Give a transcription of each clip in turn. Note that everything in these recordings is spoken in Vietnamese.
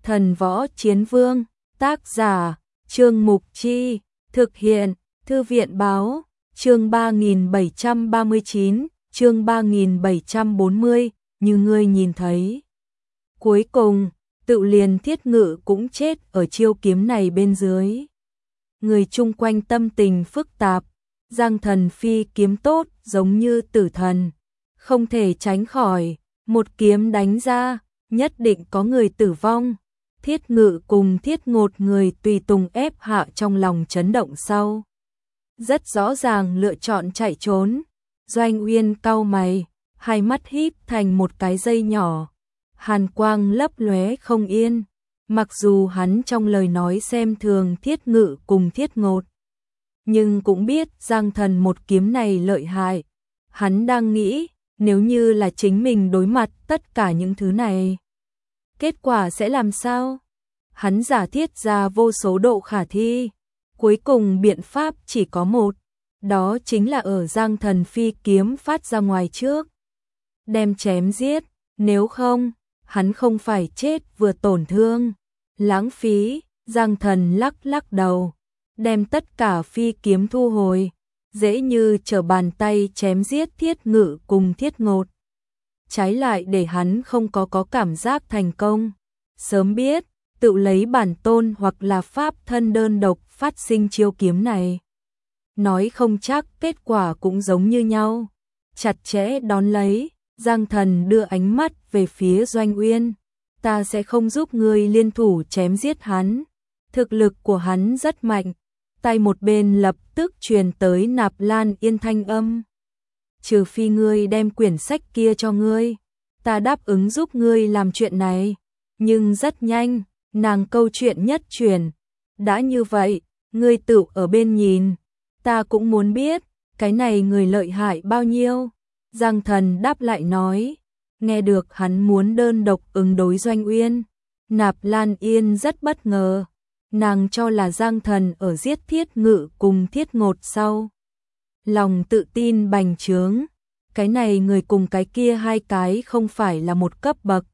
Thần võ chiến vương, tác giả, Trương Mục Chi, thực hiện, Thư viện báo, chương 3739, chương 3740, như ngươi nhìn thấy. Cuối cùng, Tự liền Thiết Ngự cũng chết ở chiêu kiếm này bên dưới. Người chung quanh tâm tình phức tạp, Giang Thần phi kiếm tốt giống như tử thần, không thể tránh khỏi, một kiếm đánh ra, nhất định có người tử vong. Thiết Ngự cùng Thiết Ngột người tùy tùng ép hạ trong lòng chấn động sau. Rất rõ ràng lựa chọn chạy trốn. Doanh Uyên cau mày, hai mắt híp thành một cái dây nhỏ. Hàn quang lấp lóe không yên. Mặc dù hắn trong lời nói xem thường Thiết Ngự cùng Thiết Ngột, nhưng cũng biết Giang Thần một kiếm này lợi hại. Hắn đang nghĩ, nếu như là chính mình đối mặt tất cả những thứ này, kết quả sẽ làm sao? Hắn giả thiết ra vô số độ khả thi. Cuối cùng biện pháp chỉ có một, đó chính là ở Giang Thần phi kiếm phát ra ngoài trước, đem chém giết, nếu không, hắn không phải chết vừa tổn thương, lãng phí. Giang Thần lắc lắc đầu, đem tất cả phi kiếm thu hồi, dễ như trở bàn tay chém giết Thiết Ngự cùng Thiết Ngột. Trái lại để hắn không có cảm giác thành công. Sớm biết, tự lấy bản tôn hoặc là pháp thân đơn độc phát sinh chiêu kiếm này, nói không chắc kết quả cũng giống như nhau. Chặt chẽ đón lấy, Giang Thần đưa ánh mắt về phía Doanh Uyên. Ta sẽ không giúp ngươi liên thủ chém giết hắn. Thực lực của hắn rất mạnh. Tay một bên lập tức truyền tới Nạp Lan Yên thanh âm. Trừ phi ngươi đem quyển sách kia cho ngươi, ta đáp ứng giúp ngươi làm chuyện này. Nhưng rất nhanh, nàng câu chuyện nhất truyền. Đã như vậy, ngươi tự ở bên nhìn. Ta cũng muốn biết, cái này người lợi hại bao nhiêu. Giang Thần đáp lại nói. Nghe được hắn muốn đơn độc ứng đối Doanh Uyên, Nạp Lan Yên rất bất ngờ. Nàng cho là Giang Thần ở giết Thiết Ngự cùng Thiết Ngột sau, lòng tự tin bành trướng. Cái này người cùng cái kia hai cái không phải là một cấp bậc.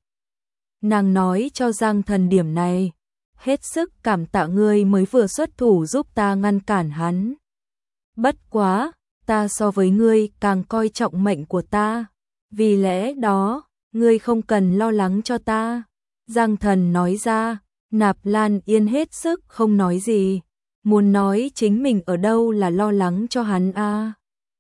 Nàng nói cho Giang Thần điểm này, hết sức cảm tạ ngươi mới vừa xuất thủ giúp ta ngăn cản hắn. Bất quá, ta so với ngươi càng coi trọng mệnh của ta, vì lẽ đó, ngươi không cần lo lắng cho ta. Giang Thần nói ra. Nạp Lan Yên hết sức không nói gì, muốn nói chính mình ở đâu là lo lắng cho hắn a.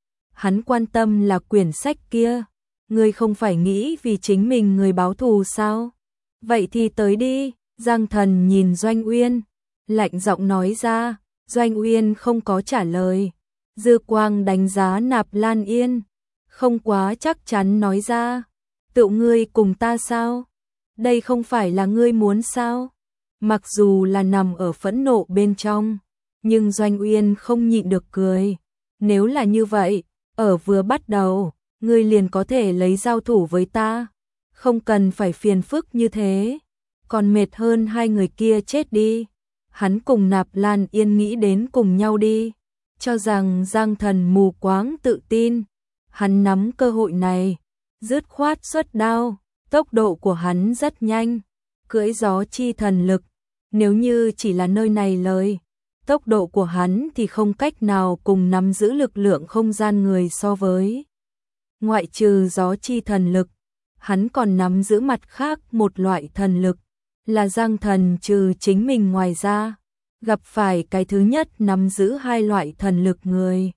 Hắn quan tâm là quyển sách kia, ngươi không phải nghĩ vì chính mình người báo thù sao? Vậy thì tới đi. Giang Thần nhìn Doanh Uyên, lạnh giọng nói ra. Doanh Uyên không có trả lời, dư quang đánh giá Nạp Lan Yên, không quá chắc chắn nói ra. Tự ngươi cùng ta sao? Đây không phải là ngươi muốn sao? Mặc dù là nằm ở phẫn nộ bên trong, nhưng Doanh Uyên không nhịn được cười. Nếu là như vậy, ở vừa bắt đầu, ngươi liền có thể lấy giao thủ với ta, không cần phải phiền phức như thế, còn mệt hơn hai người kia chết đi. Hắn cùng Nạp Lan Yên nghĩ đến cùng nhau đi, cho rằng Giang Thần mù quáng tự tin. Hắn nắm cơ hội này, dứt khoát xuất đao, tốc độ của hắn rất nhanh, cưỡi gió chi thần lực. Nếu như chỉ là nơi này lời, tốc độ của hắn thì không cách nào cùng nắm giữ lực lượng không gian người so với. Ngoại trừ gió chi thần lực, hắn còn nắm giữ mặt khác một loại thần lực, là Giang Thần trừ chính mình ngoài ra, gặp phải cái thứ nhất nắm giữ hai loại thần lực người.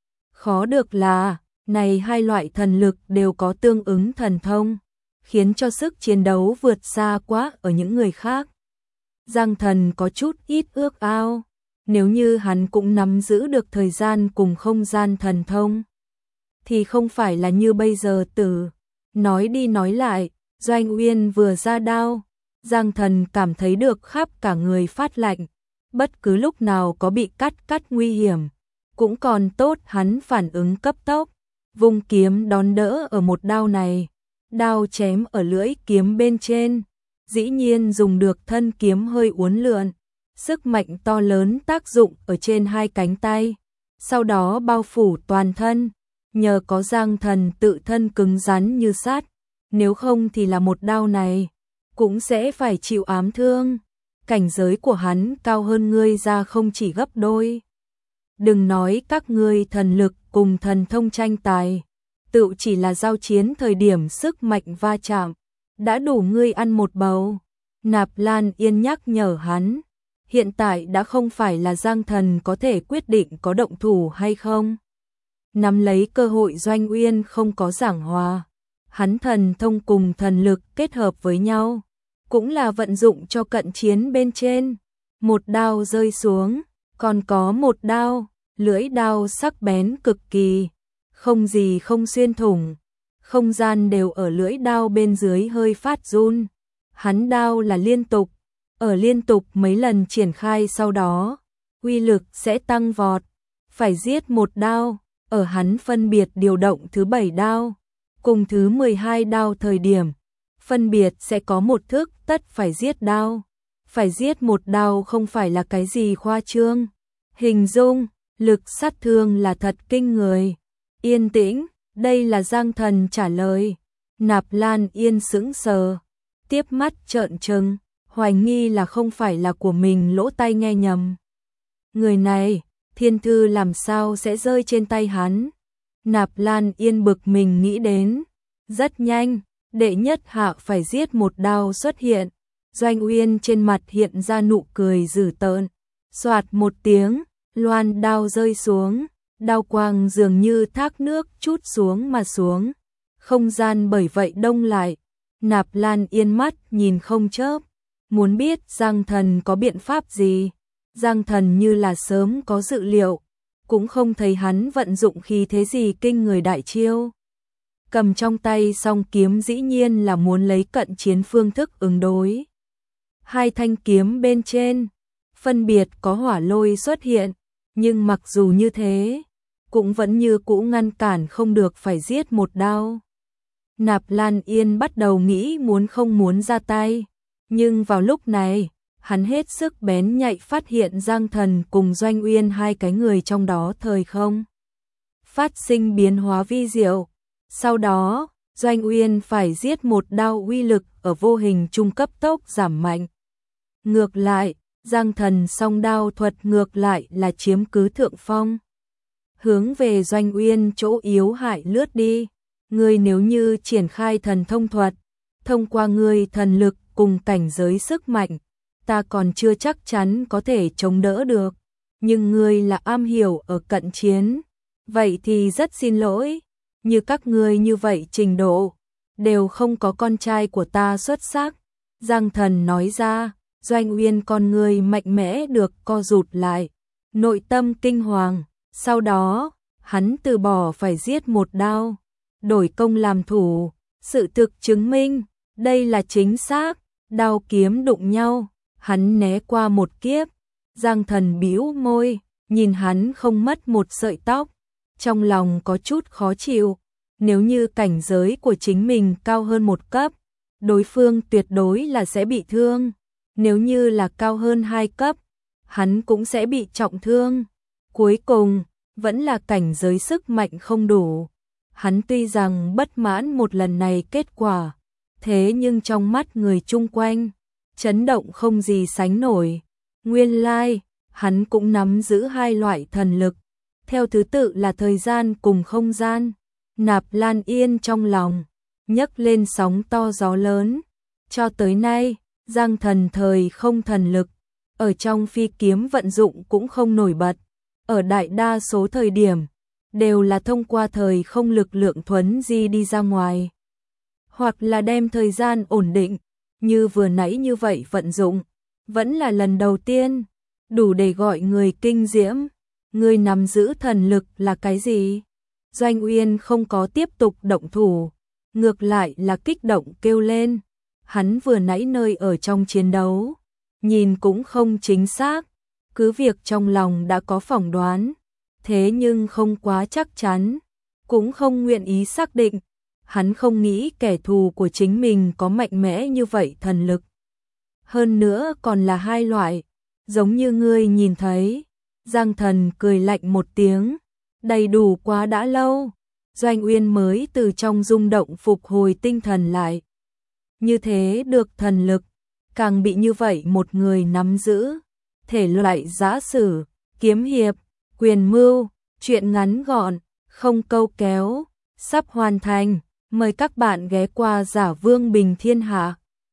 Khó được là, này hai loại thần lực đều có tương ứng thần thông, khiến cho sức chiến đấu vượt xa quá ở những người khác. Giang Thần có chút ít ước ao, nếu như hắn cũng nắm giữ được thời gian cùng không gian thần thông, thì không phải là như bây giờ tử. Nói đi nói lại, Doanh Uyên vừa ra đao, Giang Thần cảm thấy được khắp cả người phát lạnh, bất cứ lúc nào có bị cắt nguy hiểm, cũng còn tốt hắn phản ứng cấp tốc, vung kiếm đón đỡ ở một đao này, đao chém ở lưỡi kiếm bên trên. Dĩ nhiên dùng được thân kiếm hơi uốn lượn, sức mạnh to lớn tác dụng ở trên hai cánh tay, sau đó bao phủ toàn thân. Nhờ có Giang Thần tự thân cứng rắn như sắt, nếu không thì là một đao này, cũng sẽ phải chịu ám thương. Cảnh giới của hắn cao hơn ngươi ra không chỉ gấp đôi. Đừng nói các ngươi thần lực cùng thần thông tranh tài, tự chỉ là giao chiến thời điểm sức mạnh va chạm, đã đủ ngươi ăn một bầu. Nạp Lan Yên nhắc nhở hắn, hiện tại đã không phải là Giang Thần có thể quyết định có động thủ hay không. Nắm lấy cơ hội Doanh Uyên không có giảng hòa, hắn thần thông cùng thần lực kết hợp với nhau, cũng là vận dụng cho cận chiến bên trên. Một đao rơi xuống, còn có một đao, lưỡi đao sắc bén cực kỳ, không gì không xuyên thủng, không gian đều ở lưỡi đao bên dưới hơi phát run. Hắn đao là liên tục, ở liên tục mấy lần triển khai sau đó, uy lực sẽ tăng vọt, phải giết một đao, ở hắn phân biệt điều động thứ 7 đao, cùng thứ 12 đao thời điểm, phân biệt sẽ có một thức tất phải giết đao. Phải giết một đao không phải là cái gì khoa trương, hình dung, lực sát thương là thật kinh người. Yên tĩnh, đây là Giang Thần trả lời. Nạp Lan Yên sững sờ, tiếp mắt trợn trừng, hoài nghi là không phải là của mình lỗ tai nghe nhầm. Người này, thiên thư làm sao sẽ rơi trên tay hắn? Nạp Lan Yên bực mình nghĩ đến. Rất nhanh, đệ nhất hạ phải giết một đao xuất hiện. Doanh Uyên trên mặt hiện ra nụ cười dữ tợn. Soạt một tiếng, loan đao rơi xuống, đao quang dường như thác nước trút xuống mà xuống. Không gian bởi vậy đông lại. Nạp Lan Yên mắt nhìn không chớp, muốn biết Giang Thần có biện pháp gì. Giang Thần như là sớm có dự liệu, cũng không thấy hắn vận dụng khí thế gì kinh người đại chiêu. Cầm trong tay song kiếm dĩ nhiên là muốn lấy cận chiến phương thức ứng đối. Hai thanh kiếm bên trên, phân biệt có hỏa lôi xuất hiện, nhưng mặc dù như thế, cũng vẫn như cũ ngăn cản không được phải giết một đao. Nạp Lan Yên bắt đầu nghĩ muốn không muốn ra tay, nhưng vào lúc này, hắn hết sức bén nhạy phát hiện Giang Thần cùng Doanh Uyên hai cái người trong đó thời không phát sinh biến hóa vi diệu. Sau đó, Doanh Uyên phải giết một đao uy lực ở vô hình trung cấp tốc giảm mạnh. Ngược lại, Giang Thần song đao thuật ngược lại là chiếm cứ thượng phong. Hướng về Doanh Uyên chỗ yếu hại lướt đi. Ngươi nếu như triển khai thần thông thuật, thông qua ngươi thần lực cùng cảnh giới sức mạnh, ta còn chưa chắc chắn có thể chống đỡ được. Nhưng ngươi là am hiểu ở cận chiến, vậy thì rất xin lỗi. Như các ngươi như vậy trình độ, đều không có con trai của ta xuất sắc. Giang Thần nói ra. Doanh Uyên con người mạnh mẽ được co rụt lại, nội tâm kinh hoàng. Sau đó, hắn từ bỏ phải giết một đao, đổi công làm thủ. Sự thực chứng minh, đây là chính xác. Đao kiếm đụng nhau, hắn né qua một kiếp. Giang Thần bĩu môi, nhìn hắn không mất một sợi tóc, trong lòng có chút khó chịu. Nếu như cảnh giới của chính mình cao hơn một cấp, đối phương tuyệt đối là sẽ bị thương. Nếu như là cao hơn 2 cấp, hắn cũng sẽ bị trọng thương. Cuối cùng, vẫn là cảnh giới sức mạnh không đủ. Hắn tuy rằng bất mãn một lần này kết quả, thế nhưng trong mắt người chung quanh, chấn động không gì sánh nổi. Nguyên lai, hắn cũng nắm giữ hai loại thần lực, theo thứ tự là thời gian cùng không gian. Nạp Lan Yên trong lòng, nhấc lên sóng to gió lớn. Cho tới nay, Giang Thần thời không thần lực, ở trong phi kiếm vận dụng cũng không nổi bật. Ở đại đa số thời điểm, đều là thông qua thời không lực lượng thuấn di đi ra ngoài. Hoặc là đem thời gian ổn định, như vừa nãy như vậy vận dụng. Vẫn là lần đầu tiên, đủ để gọi người kinh diễm. Người nắm giữ thần lực là cái gì? Doanh Uyên không có tiếp tục động thủ, ngược lại là kích động kêu lên. Hắn vừa nãy nơi ở trong chiến đấu, nhìn cũng không chính xác, cứ việc trong lòng đã có phỏng đoán, thế nhưng không quá chắc chắn, cũng không nguyện ý xác định. Hắn không nghĩ kẻ thù của chính mình có mạnh mẽ như vậy thần lực. Hơn nữa còn là hai loại, giống như ngươi nhìn thấy. Giang Thần cười lạnh một tiếng, đầy đủ quá đã lâu. Doanh Uyên mới từ trong rung động phục hồi tinh thần lại. như thế được thần lực, càng bị như vậy một người nắm giữ. Thể loại giã sử, kiếm hiệp, quyền mưu, truyện ngắn gọn, không câu kéo, sắp hoàn thành. Mời các bạn ghé qua Giả Vương Bình Thiên Hạ.